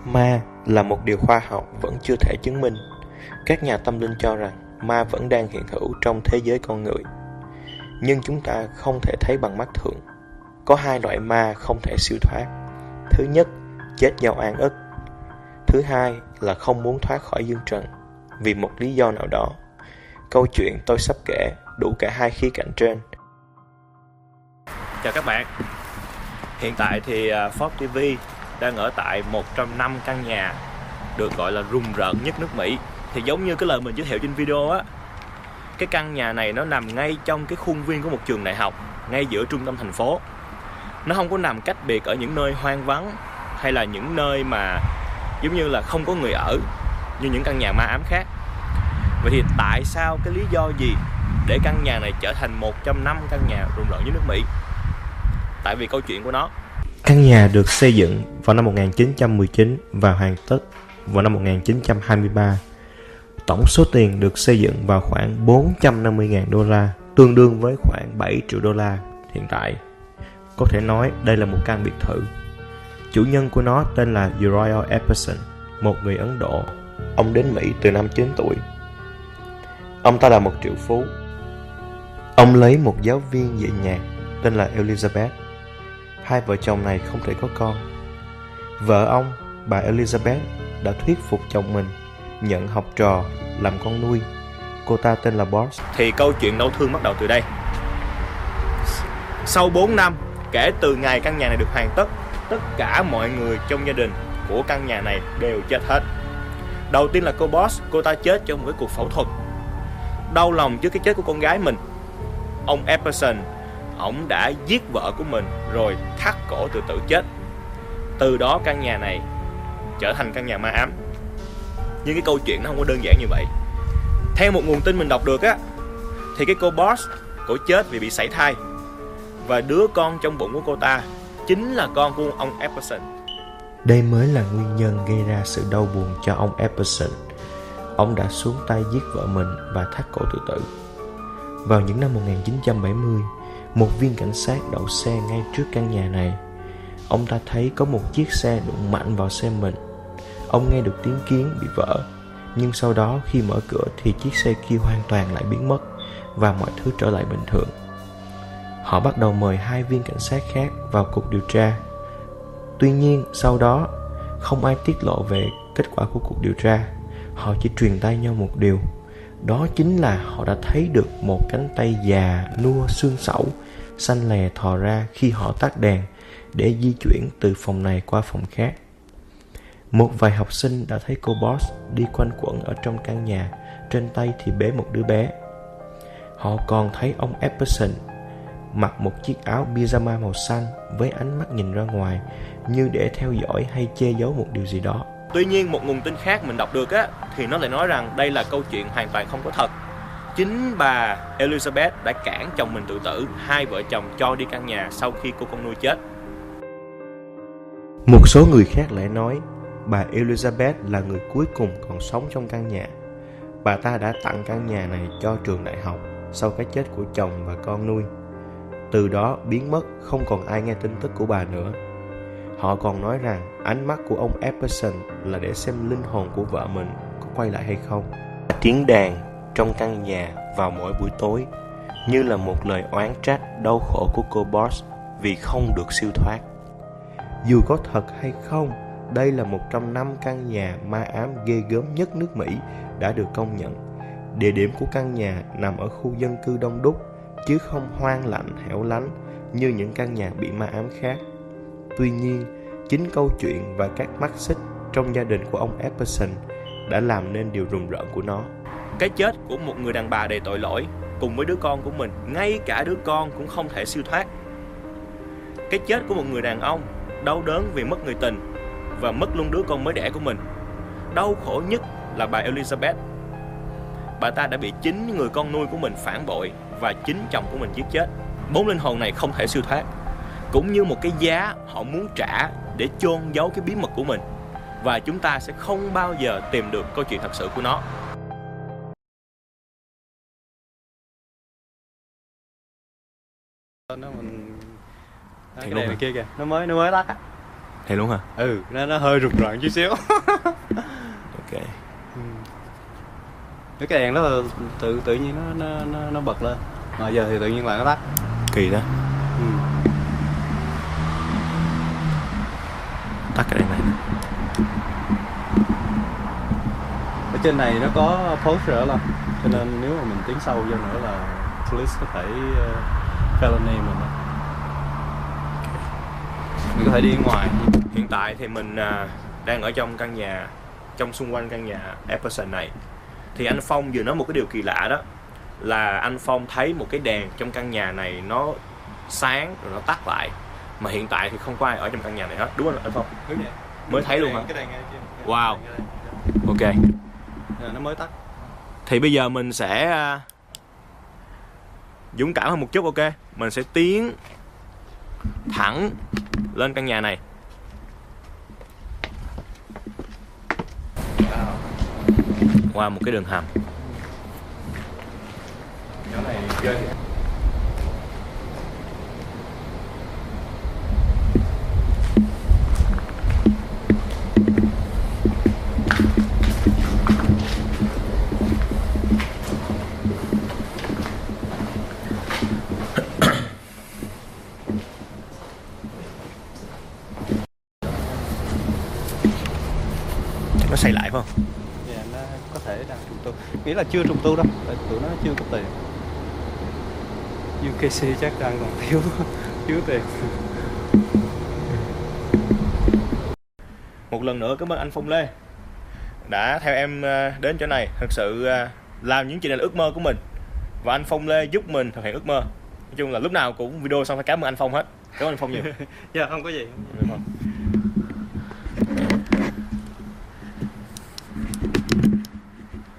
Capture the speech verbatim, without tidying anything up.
Ma là một điều khoa học vẫn chưa thể chứng minh. Các nhà tâm linh cho rằng ma vẫn đang hiện hữu trong thế giới con người, nhưng chúng ta không thể thấy bằng mắt thường. Có hai loại ma không thể siêu thoát. Thứ nhất, chết do oan ức. Thứ hai là không muốn thoát khỏi dương trần vì một lý do nào đó. Câu chuyện tôi sắp kể đủ cả hai khía cạnh trên. Chào các bạn. Hiện tại thì Fox ti vi đang ở tại một trong năm căn nhà được gọi là rùng rợn nhất nước Mỹ. Thì giống như cái lời mình giới thiệu trên video á, cái căn nhà này nó nằm ngay trong cái khuôn viên của một trường đại học, ngay giữa trung tâm thành phố. Nó không có nằm cách biệt ở những nơi hoang vắng hay là những nơi mà giống như là không có người ở như những căn nhà ma ám khác. Vậy thì tại sao, cái lý do gì để căn nhà này trở thành một trong năm căn nhà rùng rợn nhất nước Mỹ? Tại vì câu chuyện của nó. Căn nhà được xây dựng vào năm một nghìn chín trăm mười chín và hoàn tất vào năm một nghìn chín trăm hai mươi ba. Tổng số tiền được xây dựng vào khoảng bốn trăm năm mươi nghìn đô la, tương đương với khoảng bảy triệu đô la hiện tại. Có thể nói đây là một căn biệt thự. Chủ nhân của nó tên là Uriah Epperson, một người Ấn Độ. Ông đến Mỹ từ năm chín tuổi. Ông ta là một triệu phú. Ông lấy một giáo viên dạy nhạc tên là Elizabeth. Hai vợ chồng này không thể có con. Vợ ông, bà Elizabeth, đã thuyết phục chồng mình nhận học trò làm con nuôi. Cô ta tên là Boss. Thì câu chuyện đau thương bắt đầu từ đây. Sau bốn năm kể từ ngày căn nhà này được hoàn tất, tất cả mọi người trong gia đình của căn nhà này đều chết hết. Đầu tiên là cô Boss, cô ta chết trong một cái cuộc phẫu thuật. Đau lòng trước cái chết của con gái mình, ông Epperson, ông đã giết vợ của mình rồi thắt cổ tự tử chết. Từ đó căn nhà này trở thành căn nhà ma ám. Nhưng cái câu chuyện nó không có đơn giản như vậy. Theo một nguồn tin mình đọc được á, thì cái cô Boss, cổ chết vì bị sảy thai, và đứa con trong bụng của cô ta chính là con của ông Epperson. Đây mới là nguyên nhân gây ra sự đau buồn cho ông Epperson. Ông đã xuống tay giết vợ mình và thắt cổ tự tử. Vào những năm một nghìn chín trăm bảy mươi, một viên cảnh sát đậu xe ngay trước căn nhà này. Ông ta thấy có một chiếc xe đụng mạnh vào xe mình. Ông nghe được tiếng kiến bị vỡ, nhưng sau đó khi mở cửa thì chiếc xe kia hoàn toàn lại biến mất và mọi thứ trở lại bình thường. Họ bắt đầu mời hai viên cảnh sát khác vào cuộc điều tra. Tuy nhiên sau đó không ai tiết lộ về kết quả của cuộc điều tra. Họ chỉ truyền tay nhau một điều, đó chính là họ đã thấy được một cánh tay già nua xương sẩu xanh lè thò ra khi họ tắt đèn để di chuyển từ phòng này qua phòng khác. Một vài học sinh đã thấy cô Boss đi quanh quẩn ở trong căn nhà, trên tay thì bế một đứa bé. Họ còn thấy ông Epperson mặc một chiếc áo pyjama màu xanh với ánh mắt nhìn ra ngoài như để theo dõi hay che giấu một điều gì đó. Tuy nhiên một nguồn tin khác mình đọc được á, thì nó lại nói rằng đây là câu chuyện hoàn toàn không có thật. Chính bà Elizabeth đã cản chồng mình tự tử. Hai vợ chồng cho đi căn nhà sau khi cô con nuôi chết. Một số người khác lại nói bà Elizabeth là người cuối cùng còn sống trong căn nhà. Bà ta đã tặng căn nhà này cho trường đại học sau cái chết của chồng và con nuôi. Từ đó biến mất, không còn ai nghe tin tức của bà nữa. Họ còn nói rằng ánh mắt của ông Epperson là để xem linh hồn của vợ mình có quay lại hay không. Tiếng đàn trong căn nhà vào mỗi buổi tối như là một lời oán trách đau khổ của cô Boss vì không được siêu thoát. Dù có thật hay không, đây là một trong năm căn nhà ma ám ghê gớm nhất nước Mỹ đã được công nhận. Địa điểm của căn nhà nằm ở khu dân cư đông đúc, chứ không hoang lạnh hẻo lánh như những căn nhà bị ma ám khác. Tuy nhiên, chính câu chuyện và các mắt xích trong gia đình của ông Epperson đã làm nên điều rùng rợn của nó. Cái chết của một người đàn bà đầy tội lỗi cùng với đứa con của mình, ngay cả đứa con cũng không thể siêu thoát. Cái chết của một người đàn ông đau đớn vì mất người tình và mất luôn đứa con mới đẻ của mình. Đau khổ nhất là bà Elizabeth. Bà ta đã bị chính người con nuôi của mình phản bội và chính chồng của mình giết chết. Bốn linh hồn này không thể siêu thoát, cũng như một cái giá họ muốn trả để chôn giấu cái bí mật của mình, và chúng ta sẽ không bao giờ tìm được câu chuyện thật sự của nó. Nó mình Thì cái đèn kia kìa, nó mới nó mới tắt á. Thì luôn hả? Ừ, nó nó hơi rụt rợn chút xíu. Ok. Ừ. Cái đèn đó là tự tự nhiên nó nó nó, nó bật lên. Mà giờ thì tự nhiên lại nó tắt. Kỳ đó. Ừ. Tắt cái đèn này nè. Ở trên này nó có poster đó, cho nên nếu mà mình tiến sâu vô nữa là police có thể uh, felony mình. Mình có thể đi ngoài. Hiện tại thì mình à, đang ở trong căn nhà, trong xung quanh căn nhà Epperson này. Thì anh Phong vừa nói một cái điều kỳ lạ đó, là anh Phong thấy một cái đèn trong căn nhà này nó sáng rồi nó tắt lại. Mà hiện tại thì không có ai ở trong căn nhà này hết, đúng không anh Phong? Đúng vậy. Mới thấy luôn hả? Cái đèn ngay trên. Wow. Ok. Nó mới tắt. Thì bây giờ mình sẽ à, dũng cảm hơn một chút, ok? Mình sẽ tiến thẳng lên căn nhà này. Qua một cái đường hầm. Chỗ này chơi. Nó xây lại phải không? Dạ, nó có thể đang trùng tu. Nghĩa là chưa trùng tu đâu, tại tụi nó chưa có tiền. u ca xê chắc đang còn thiếu thiếu tiền. Một lần nữa cảm ơn anh Phong Lê đã theo em đến chỗ này. Thật sự làm những chuyện này là ước mơ của mình, và anh Phong Lê giúp mình thực hiện ước mơ. Nói chung là lúc nào cũng video xong phải cảm ơn anh Phong hết. Cảm ơn anh Phong nhiều. Dạ, không có gì. Không.